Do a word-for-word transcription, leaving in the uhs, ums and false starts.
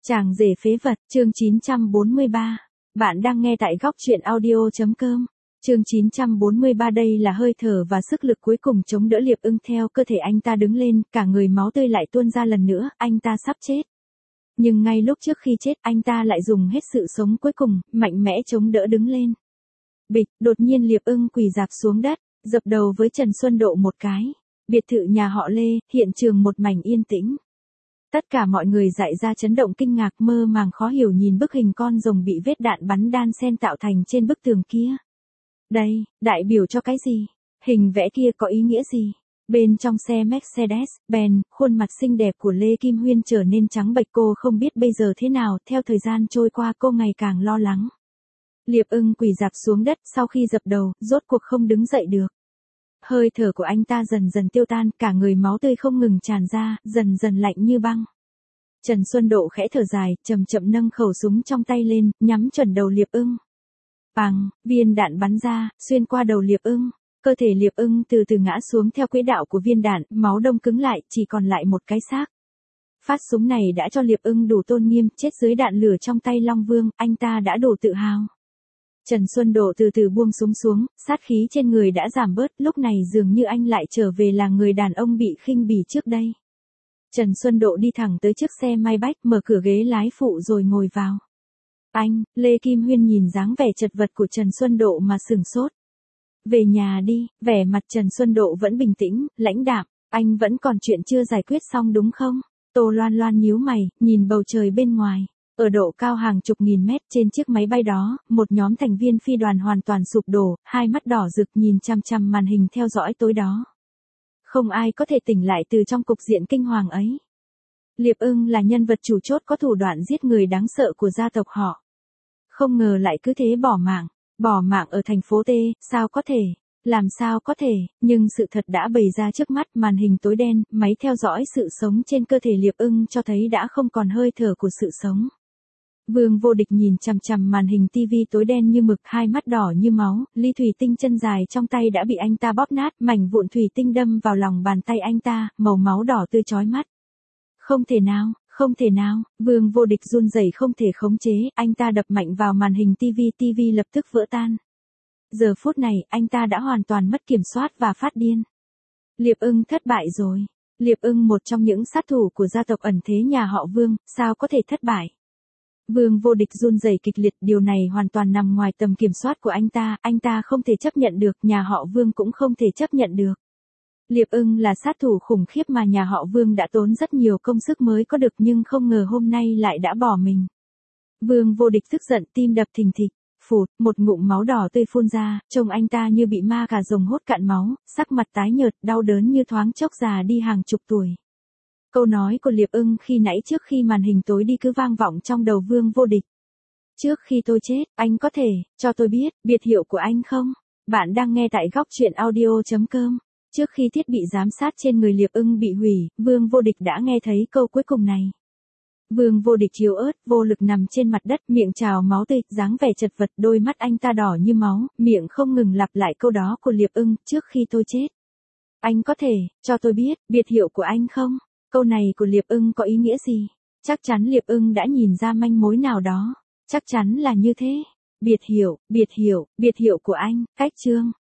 Chàng rể phế vật, chương chín trăm bốn mươi ba. Bạn đang nghe tại góc truyện audio.com. Chương chín trăm bốn mươi ba đây là hơi thở và sức lực cuối cùng chống đỡ Liệp Ưng theo cơ thể anh ta đứng lên, cả người máu tươi lại tuôn ra lần nữa, anh ta sắp chết. Nhưng ngay lúc trước khi chết anh ta lại dùng hết sự sống cuối cùng, mạnh mẽ chống đỡ đứng lên. Bịch, đột nhiên Liệp Ưng quỳ rạp xuống đất, dập đầu với Trần Xuân Độ một cái. Biệt thự nhà họ Lê, hiện trường một mảnh yên tĩnh. Tất cả mọi người dại ra chấn động kinh ngạc mơ màng khó hiểu nhìn bức hình con rồng bị vết đạn bắn đan xen tạo thành trên bức tường kia. Đây, đại biểu cho cái gì? Hình vẽ kia có ý nghĩa gì? Bên trong xe Mercedes-Benz, khuôn mặt xinh đẹp của Lê Kim Huyên trở nên trắng bệch, cô không biết bây giờ thế nào, theo thời gian trôi qua cô ngày càng lo lắng. Liệp Ưng quỳ rạp xuống đất sau khi dập đầu, rốt cuộc không đứng dậy được. Hơi thở của anh ta dần dần tiêu tan, cả người máu tươi không ngừng tràn ra, dần dần lạnh như băng. Trần Xuân Độ khẽ thở dài, chậm chậm nâng khẩu súng trong tay lên, nhắm chuẩn đầu Liệp Ưng. Bang, viên đạn bắn ra, xuyên qua đầu Liệp Ưng. Cơ thể Liệp Ưng từ từ ngã xuống theo quỹ đạo của viên đạn, máu đông cứng lại, chỉ còn lại một cái xác. Phát súng này đã cho Liệp Ưng đủ tôn nghiêm, chết dưới đạn lửa trong tay Long Vương, anh ta đã đủ tự hào. Trần Xuân Độ từ từ buông súng xuống, sát khí trên người đã giảm bớt, lúc này dường như anh lại trở về là người đàn ông bị khinh bỉ trước đây. Trần Xuân Độ đi thẳng tới chiếc xe Maybach, mở cửa ghế lái phụ rồi ngồi vào. Anh, Lê Kim Huyên nhìn dáng vẻ chật vật của Trần Xuân Độ mà sửng sốt. Về nhà đi, vẻ mặt Trần Xuân Độ vẫn bình tĩnh, lãnh đạm, anh vẫn còn chuyện chưa giải quyết xong đúng không? Tô Loan Loan nhíu mày, nhìn bầu trời bên ngoài. Ở độ cao hàng chục nghìn mét trên chiếc máy bay đó, một nhóm thành viên phi đoàn hoàn toàn sụp đổ, hai mắt đỏ rực nhìn chằm chằm màn hình theo dõi tối đó. Không ai có thể tỉnh lại từ trong cục diện kinh hoàng ấy. Liệp Ưng là nhân vật chủ chốt có thủ đoạn giết người đáng sợ của gia tộc họ. Không ngờ lại cứ thế bỏ mạng, bỏ mạng ở thành phố T, sao có thể, làm sao có thể, nhưng sự thật đã bày ra trước mắt, màn hình tối đen, máy theo dõi sự sống trên cơ thể Liệp Ưng cho thấy đã không còn hơi thở của sự sống. Vương Vô Địch nhìn chằm chằm màn hình tivi tối đen như mực, hai mắt đỏ như máu, ly thủy tinh chân dài trong tay đã bị anh ta bóp nát, mảnh vụn thủy tinh đâm vào lòng bàn tay anh ta, màu máu đỏ tươi chói mắt. Không thể nào, không thể nào, Vương Vô Địch run rẩy không thể khống chế, anh ta đập mạnh vào màn hình tivi, tivi lập tức vỡ tan. Giờ phút này, anh ta đã hoàn toàn mất kiểm soát và phát điên. Liệp Ưng thất bại rồi. Liệp Ưng một trong những sát thủ của gia tộc ẩn thế nhà họ Vương, sao có thể thất bại? Vương Vô Địch run rẩy kịch liệt, điều này hoàn toàn nằm ngoài tầm kiểm soát của anh ta, anh ta không thể chấp nhận được, nhà họ Vương cũng không thể chấp nhận được. Liệp Ưng là sát thủ khủng khiếp mà nhà họ Vương đã tốn rất nhiều công sức mới có được, nhưng không ngờ hôm nay lại đã bỏ mình. Vương Vô Địch tức giận, tim đập thình thịch, phụt, một ngụm máu đỏ tươi phun ra, trông anh ta như bị ma cà rồng hốt cạn máu, sắc mặt tái nhợt, đau đớn như thoáng chốc già đi hàng chục tuổi. Câu nói của Liệp Ưng khi nãy trước khi màn hình tối đi cứ vang vọng trong đầu Vương Vô Địch. Trước khi tôi chết, anh có thể cho tôi biết biệt hiệu của anh không? Bạn đang nghe tại góc truyện audio.com. Trước khi thiết bị giám sát trên người Liệp Ưng bị hủy, Vương Vô Địch đã nghe thấy câu cuối cùng này. Vương Vô Địch yếu ớt, vô lực nằm trên mặt đất, miệng trào máu tươi, dáng vẻ chật vật, đôi mắt anh ta đỏ như máu, miệng không ngừng lặp lại câu đó của Liệp Ưng, trước khi tôi chết. Anh có thể cho tôi biết biệt hiệu của anh không? Câu này của Liệp Ưng có ý nghĩa gì? Chắc chắn Liệp Ưng đã nhìn ra manh mối nào đó. Chắc chắn là như thế. Biệt hiệu, biệt hiệu, biệt hiệu của anh, cách chương.